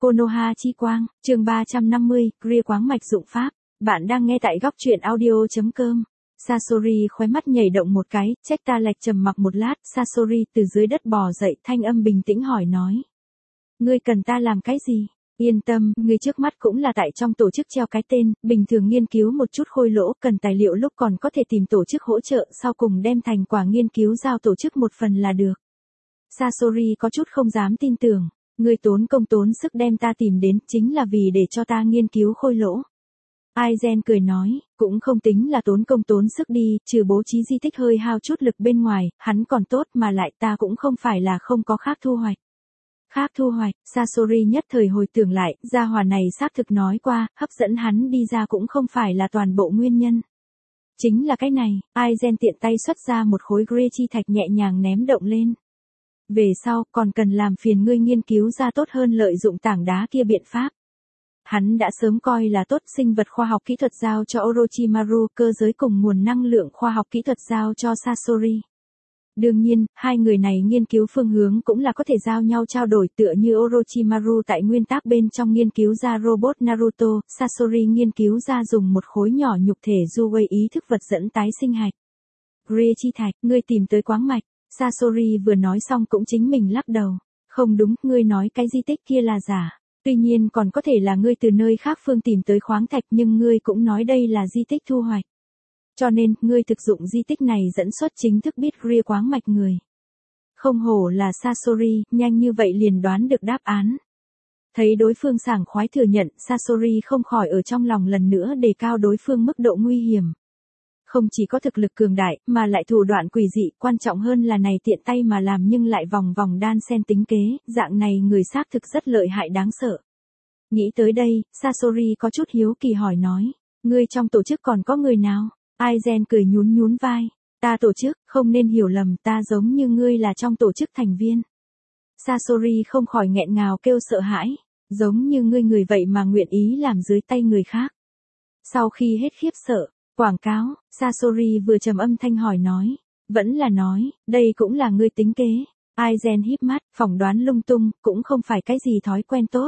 Konoha chi quang, chương 350, Greer quáng mạch dụng pháp. Bạn đang nghe tại góc truyện audio.com. Sasori khóe mắt nhảy động một cái, Checta lệch trầm mặc một lát, Sasori từ dưới đất bò dậy, thanh âm bình tĩnh hỏi nói. Ngươi cần ta làm cái gì? Yên tâm, ngươi trước mắt cũng là tại trong tổ chức treo cái tên, bình thường nghiên cứu một chút khôi lỗ, cần tài liệu lúc còn có thể tìm tổ chức hỗ trợ, sau cùng đem thành quả nghiên cứu giao tổ chức một phần là được. Sasori có chút không dám tin tưởng. Ngươi tốn công tốn sức đem ta tìm đến chính là vì để cho ta nghiên cứu khôi lỗ. Aizen cười nói, cũng không tính là tốn công tốn sức đi, trừ bố trí di tích hơi hao chút lực bên ngoài, hắn còn tốt mà lại ta cũng không phải là không có khác thu hoạch. Khác thu hoạch, Sasori nhất thời hồi tưởng lại, gia hỏa này xác thực nói qua, hấp dẫn hắn đi ra cũng không phải là toàn bộ nguyên nhân. Chính là cái này, Aizen tiện tay xuất ra một khối Greer chi thạch nhẹ nhàng ném động lên. Về sau, còn cần làm phiền ngươi nghiên cứu ra tốt hơn lợi dụng tảng đá kia biện pháp. Hắn đã sớm coi là tốt sinh vật khoa học kỹ thuật giao cho Orochimaru, cơ giới cùng nguồn năng lượng khoa học kỹ thuật giao cho Sasori. Đương nhiên, hai người này nghiên cứu phương hướng cũng là có thể giao nhau trao đổi tựa như Orochimaru tại nguyên tắc bên trong nghiên cứu ra robot Naruto, Sasori nghiên cứu ra dùng một khối nhỏ nhục thể Juwei ý thức vật dẫn tái sinh hạch. Greer chi thạch, ngươi tìm tới quáng mạch. Sasori vừa nói xong cũng chính mình lắc đầu. Không đúng, ngươi nói cái di tích kia là giả. Tuy nhiên còn có thể là ngươi từ nơi khác phương tìm tới khoáng thạch nhưng ngươi cũng nói đây là di tích thu hoạch. Cho nên, ngươi thực dụng di tích này dẫn xuất chính thức biết Greer quáng mạch người. Không hổ là Sasori, nhanh như vậy liền đoán được đáp án. Thấy đối phương sảng khoái thừa nhận, Sasori không khỏi ở trong lòng lần nữa đề cao đối phương mức độ nguy hiểm. Không chỉ có thực lực cường đại, mà lại thủ đoạn quỷ dị, quan trọng hơn là này tiện tay mà làm nhưng lại vòng vòng đan xen tính kế, dạng này người xác thực rất lợi hại đáng sợ. Nghĩ tới đây, Sasori có chút hiếu kỳ hỏi nói, ngươi trong tổ chức còn có người nào? Aizen cười nhún nhún vai, ta tổ chức, không nên hiểu lầm, ta giống như ngươi là trong tổ chức thành viên. Sasori không khỏi nghẹn ngào kêu sợ hãi, giống như ngươi người vậy mà nguyện ý làm dưới tay người khác. Sau khi hết khiếp sợ, quảng cáo, Sasori vừa trầm âm thanh hỏi nói, vẫn là nói, đây cũng là ngươi tính kế. Aizen híp mắt, phỏng đoán lung tung, cũng không phải cái gì thói quen tốt.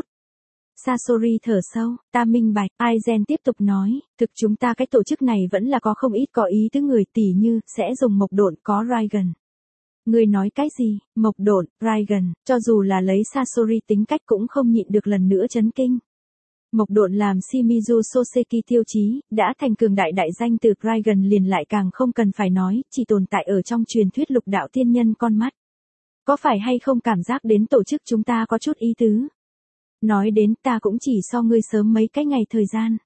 Sasori thở sâu, ta minh bạch, Aizen tiếp tục nói, thực chúng ta cái tổ chức này vẫn là có không ít có ý tứ người tỉ như, sẽ dùng mộc độn có Raigan. Ngươi nói cái gì, mộc độn, Raigan, cho dù là lấy Sasori tính cách cũng không nhịn được lần nữa chấn kinh. Mộc độn làm Shimizu Soseki tiêu chí, đã thành cường đại đại danh từ Raigan liền lại càng không cần phải nói, chỉ tồn tại ở trong truyền thuyết lục đạo tiên nhân con mắt. Có phải hay không cảm giác đến tổ chức chúng ta có chút ý tứ? Nói đến ta cũng chỉ so ngươi sớm mấy cái ngày thời gian.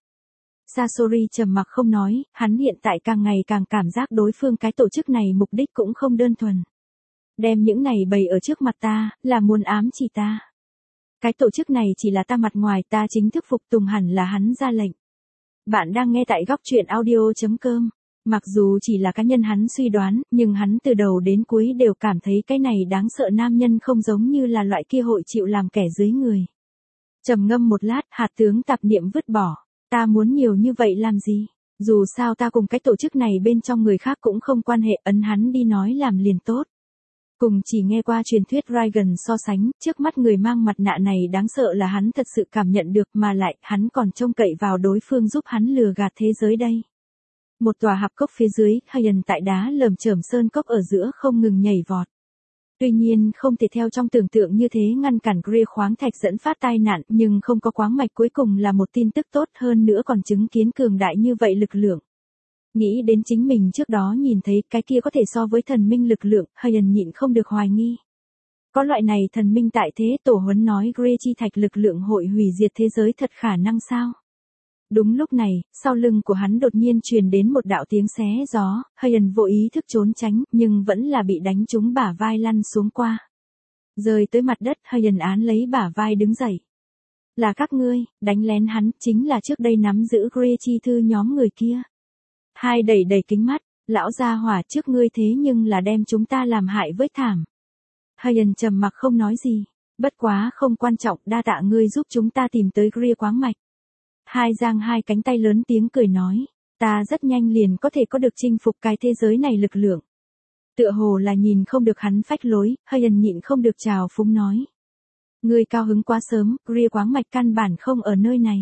Sasori trầm mặc không nói, hắn hiện tại càng ngày càng cảm giác đối phương cái tổ chức này mục đích cũng không đơn thuần. Đem những này bày ở trước mặt ta, là muốn ám chỉ ta. Cái tổ chức này chỉ là ta mặt ngoài, ta chính thức phục tùng hẳn là hắn ra lệnh. Bạn đang nghe tại góc truyện audio.com. Mặc dù chỉ là cá nhân hắn suy đoán, nhưng hắn từ đầu đến cuối đều cảm thấy cái này đáng sợ nam nhân không giống như là loại kia hội chịu làm kẻ dưới người. Trầm ngâm một lát, hạt tướng tạp niệm vứt bỏ. Ta muốn nhiều như vậy làm gì? Dù sao ta cùng cái tổ chức này bên trong người khác cũng không quan hệ, ấn hắn đi nói làm liền tốt. Cùng chỉ nghe qua truyền thuyết Raigan so sánh, trước mắt người mang mặt nạ này đáng sợ là hắn thật sự cảm nhận được mà lại, hắn còn trông cậy vào đối phương giúp hắn lừa gạt thế giới đây. Một tòa hạp cốc phía dưới, Hayan tại đá lởm chởm sơn cốc ở giữa không ngừng nhảy vọt. Tuy nhiên không thể theo trong tưởng tượng như thế ngăn cản Greer khoáng thạch dẫn phát tai nạn, nhưng không có quáng mạch cuối cùng là một tin tức tốt hơn nữa còn chứng kiến cường đại như vậy lực lượng. Nghĩ đến chính mình trước đó nhìn thấy cái kia có thể so với thần minh lực lượng, Hayan nhịn không được hoài nghi. Có loại này thần minh tại thế tổ huấn nói Greer chi thạch lực lượng hội hủy diệt thế giới thật khả năng sao? Đúng lúc này, sau lưng của hắn đột nhiên truyền đến một đạo tiếng xé gió, Hayan vô ý thức trốn tránh, nhưng vẫn là bị đánh trúng bả vai lăn xuống qua. Rơi tới mặt đất, Hayan án lấy bả vai đứng dậy. Là các ngươi, đánh lén hắn, chính là trước đây nắm giữ Greer chi thư nhóm người kia. Hai đẩy đầy kính mắt, lão gia hỏa trước ngươi thế nhưng là đem chúng ta làm hại với thảm. Hayan trầm mặc không nói gì, bất quá không quan trọng, đa tạ ngươi giúp chúng ta tìm tới Greer quáng mạch. Hai giang hai cánh tay lớn tiếng cười nói, ta rất nhanh liền có thể có được chinh phục cái thế giới này lực lượng. Tựa hồ là nhìn không được hắn phách lối, Hayan nhịn không được chào phúng nói. Ngươi cao hứng quá sớm, Greer quáng mạch căn bản không ở nơi này.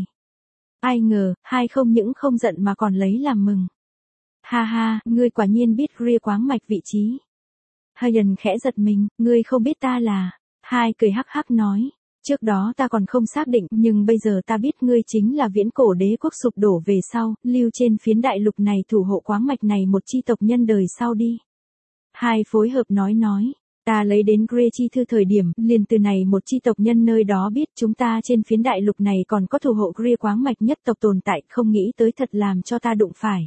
Ai ngờ, hai không những không giận mà còn lấy làm mừng. Ha ha, ngươi quả nhiên biết Greer quáng mạch vị trí. Hayan khẽ giật mình, ngươi không biết ta là. Hai cười hắc hắc nói. Trước đó ta còn không xác định, nhưng bây giờ ta biết ngươi chính là viễn cổ đế quốc sụp đổ về sau, lưu trên phiến đại lục này thủ hộ quáng mạch này một chi tộc nhân đời sau đi. Hai phối hợp nói. Ta lấy đến Greer chi thư thời điểm, liền từ này một chi tộc nhân nơi đó biết chúng ta trên phiến đại lục này còn có thủ hộ Greer quáng mạch nhất tộc tồn tại, không nghĩ tới thật làm cho ta đụng phải.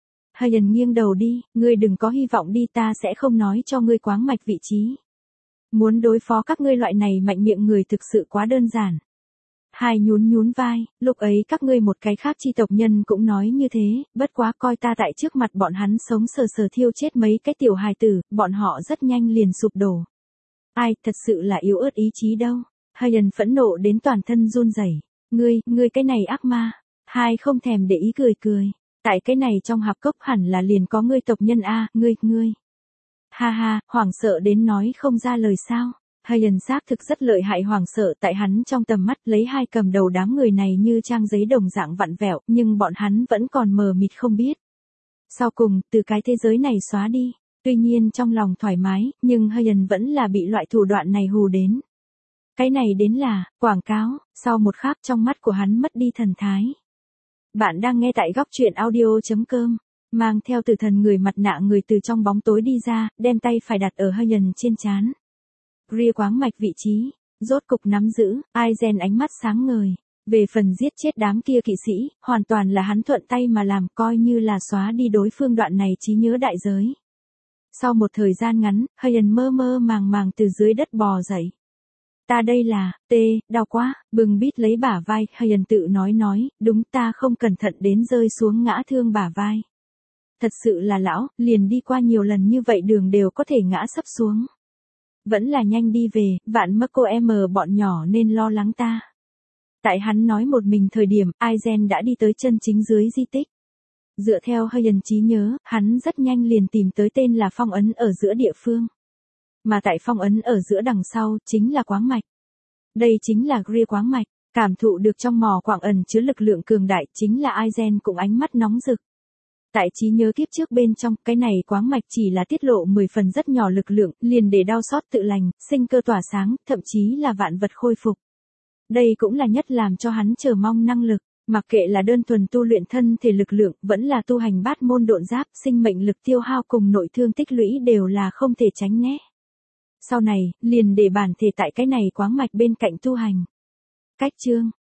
Hayan nghiêng đầu đi, ngươi đừng có hy vọng đi, ta sẽ không nói cho ngươi quáng mạch vị trí. Muốn đối phó các ngươi loại này mạnh miệng người thực sự quá đơn giản. Hai nhún vai, lúc ấy các ngươi một cái khác chi tộc nhân cũng nói như thế, bất quá coi ta tại trước mặt bọn hắn sống sờ thiêu chết mấy cái tiểu hài tử, bọn họ rất nhanh liền sụp đổ. Ai, thật sự là yếu ớt ý chí đâu. Hayan phẫn nộ đến toàn thân run rẩy. Ngươi cái này ác ma. Hai không thèm để ý cười. Tại cái này trong hạp cốc hẳn là liền có ngươi tộc nhân a, ngươi. Ha ha, hoảng sợ đến nói không ra lời sao. Hayan xác thực rất lợi hại, hoảng sợ tại hắn trong tầm mắt lấy hai cầm đầu đám người này như trang giấy đồng dạng vặn vẹo, nhưng bọn hắn vẫn còn mờ mịt không biết. Sau cùng, từ cái thế giới này xóa đi. Tuy nhiên trong lòng thoải mái, nhưng Hayan vẫn là bị loại thủ đoạn này hù đến. Cái này đến là, quảng cáo, sau một khắc trong mắt của hắn mất đi thần thái. Bạn đang nghe tại góc truyện audio.com. Mang theo tử thần người mặt nạ người từ trong bóng tối đi ra, đem tay phải đặt ở Hayan trên trán. Greer quáng mạch vị trí, rốt cục nắm giữ, Aizen ánh mắt sáng ngời. Về phần giết chết đám kia kỵ sĩ, hoàn toàn là hắn thuận tay mà làm, coi như là xóa đi đối phương đoạn này trí nhớ đại giới. Sau một thời gian ngắn, Hayan mơ màng từ dưới đất bò dậy. Ta đây là, đau quá, bừng bít lấy bả vai, Hayan tự nói, đúng, ta không cẩn thận đến rơi xuống ngã thương bả vai. Thật sự là lão, liền đi qua nhiều lần như vậy đường đều có thể ngã sấp xuống. Vẫn là nhanh đi về, vạn mắc cô em bọn nhỏ nên lo lắng ta. Tại hắn nói một mình thời điểm, Aizen đã đi tới chân chính dưới di tích. Dựa theo Hayan trí nhớ, hắn rất nhanh liền tìm tới tên là phong ấn ở giữa địa phương. Mà tại phong ấn ở giữa đằng sau, chính là quáng mạch. Đây chính là Greer quáng mạch, cảm thụ được trong mỏ quặng ẩn chứa lực lượng cường đại, chính là Aizen cũng ánh mắt nóng rực. Tại trí nhớ kiếp trước bên trong, cái này quáng mạch chỉ là tiết lộ 10 phần rất nhỏ lực lượng, liền để đau xót tự lành, sinh cơ tỏa sáng, thậm chí là vạn vật khôi phục. Đây cũng là nhất làm cho hắn chờ mong năng lực, mặc kệ là đơn thuần tu luyện thân thể lực lượng, vẫn là tu hành bát môn độn giáp, sinh mệnh lực tiêu hao cùng nội thương tích lũy đều là không thể tránh né. Sau này, liền để bản thể tại cái này quáng mạch bên cạnh tu hành. Cách chương